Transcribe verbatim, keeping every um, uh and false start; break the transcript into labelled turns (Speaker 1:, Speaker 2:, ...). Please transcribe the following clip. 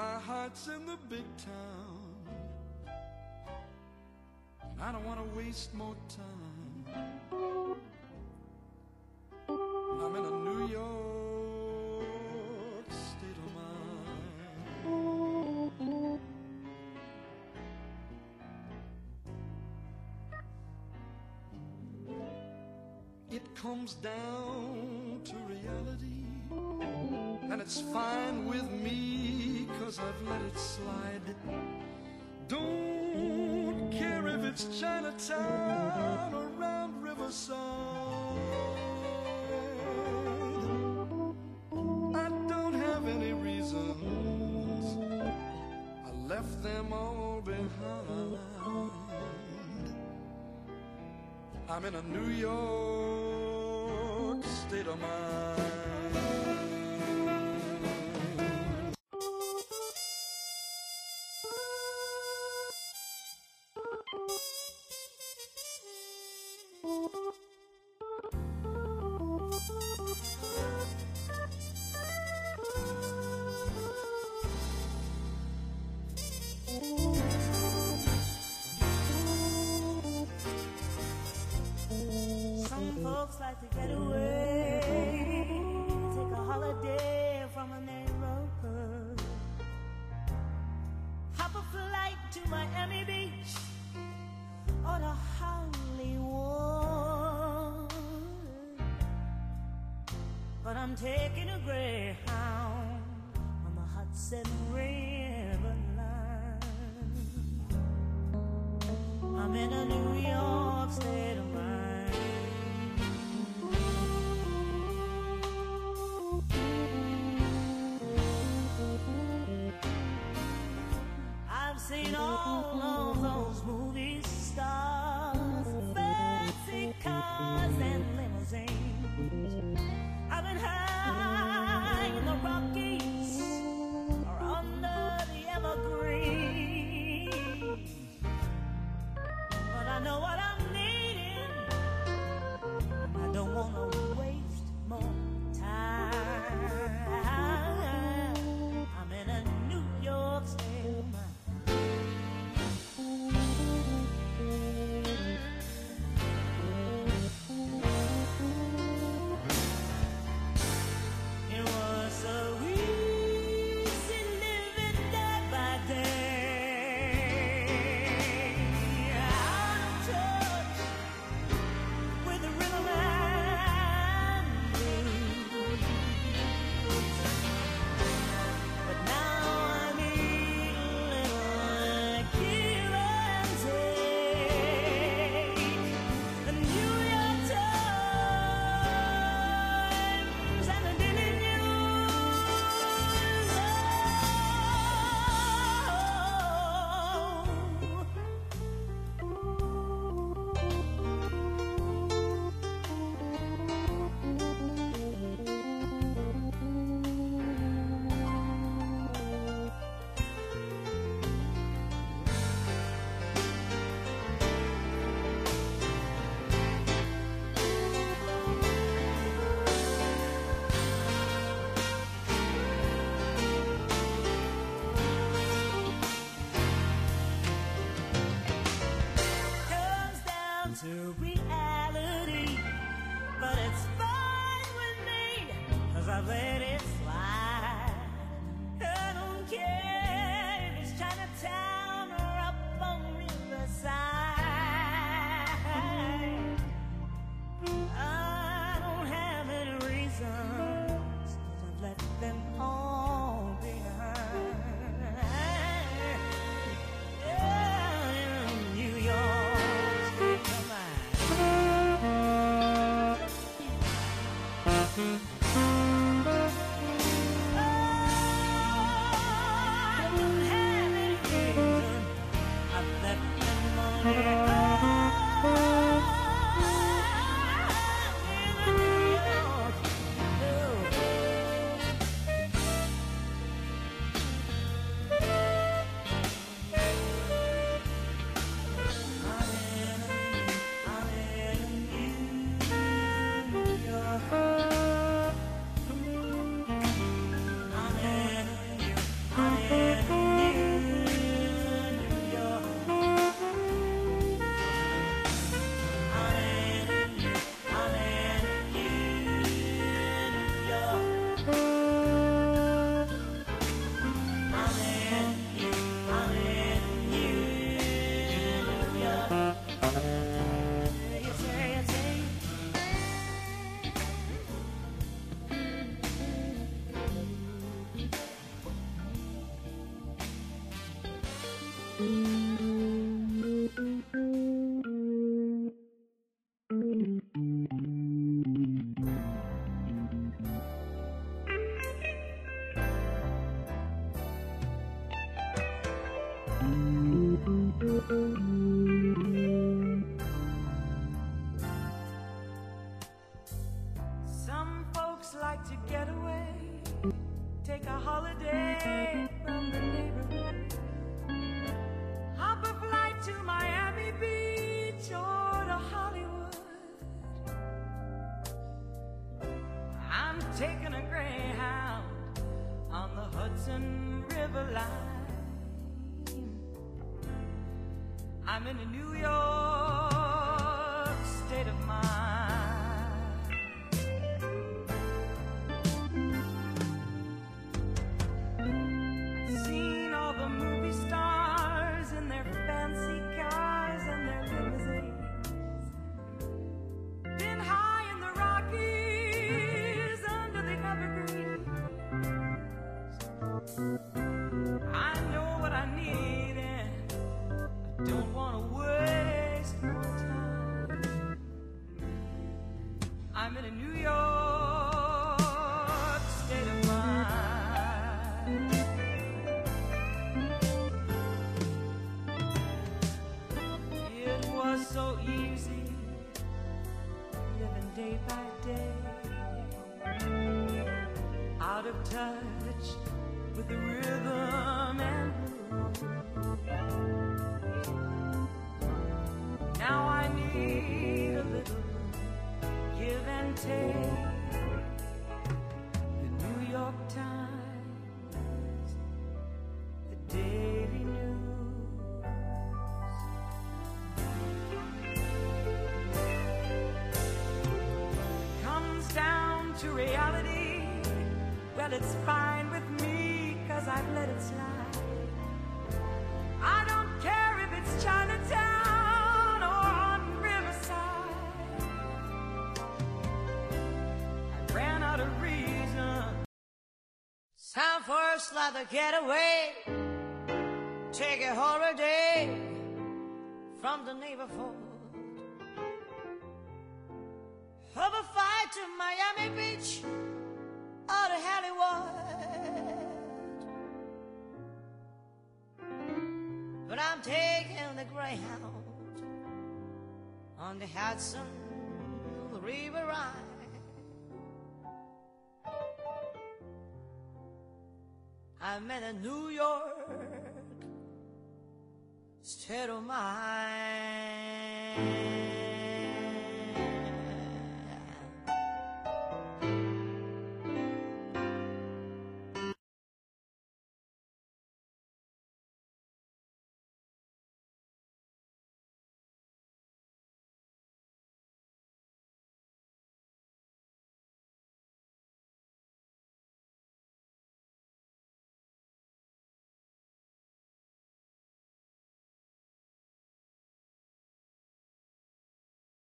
Speaker 1: My heart's in the big town, and I don't want to waste more time. I'm in a New York state of mind. It comes down to reality, and it's fine with me, 'cause I've let it slide. Don't care if it's Chinatown or around Riverside. I don't have any reasons, I left them all behind. I'm in a New York state of mind.
Speaker 2: Some folks like to get away, take a holiday from a neighborhood, hop a flight to Miami Beach or to Hollywood. But I'm taking a Greyhound on the Hudson River line. I'm in a New York state of mind. I've seen all of those movie stars, fancy cars and limousines. I've been high in the Rockies or under the evergreens, but I know what I'm needing. I don't want to waste more time. I'm in a New York state of mind. Some folks like to get away, take a holiday from the neighborhood, hop a flight to Miami Beach or to Hollywood. I'm taking a Greyhound on the Hudson River line. I'm in a New York state of mind. I've seen all the movie stars in their fancy cars and their limousines, been high in the Rockies under the evergreens. I know what I need and I don't want to waste more time. I'm in a New York state of mind. It was so easy living day by day, out of touch with the rhythm and blues. Now I need a little give and take. The New York Times, the Daily News. Comes down to reality, well, it's fine with me, 'cause I've let it slide. I don't care if it's Chinatown or on Riverside. I ran out of reason. It's time for a slather getaway, take a holiday from the neighborhood, have a flight to Miami Beach or to Hollywood. But I'm taking the Greyhound on the Hudson River Ride. I'm in a New York state of mind.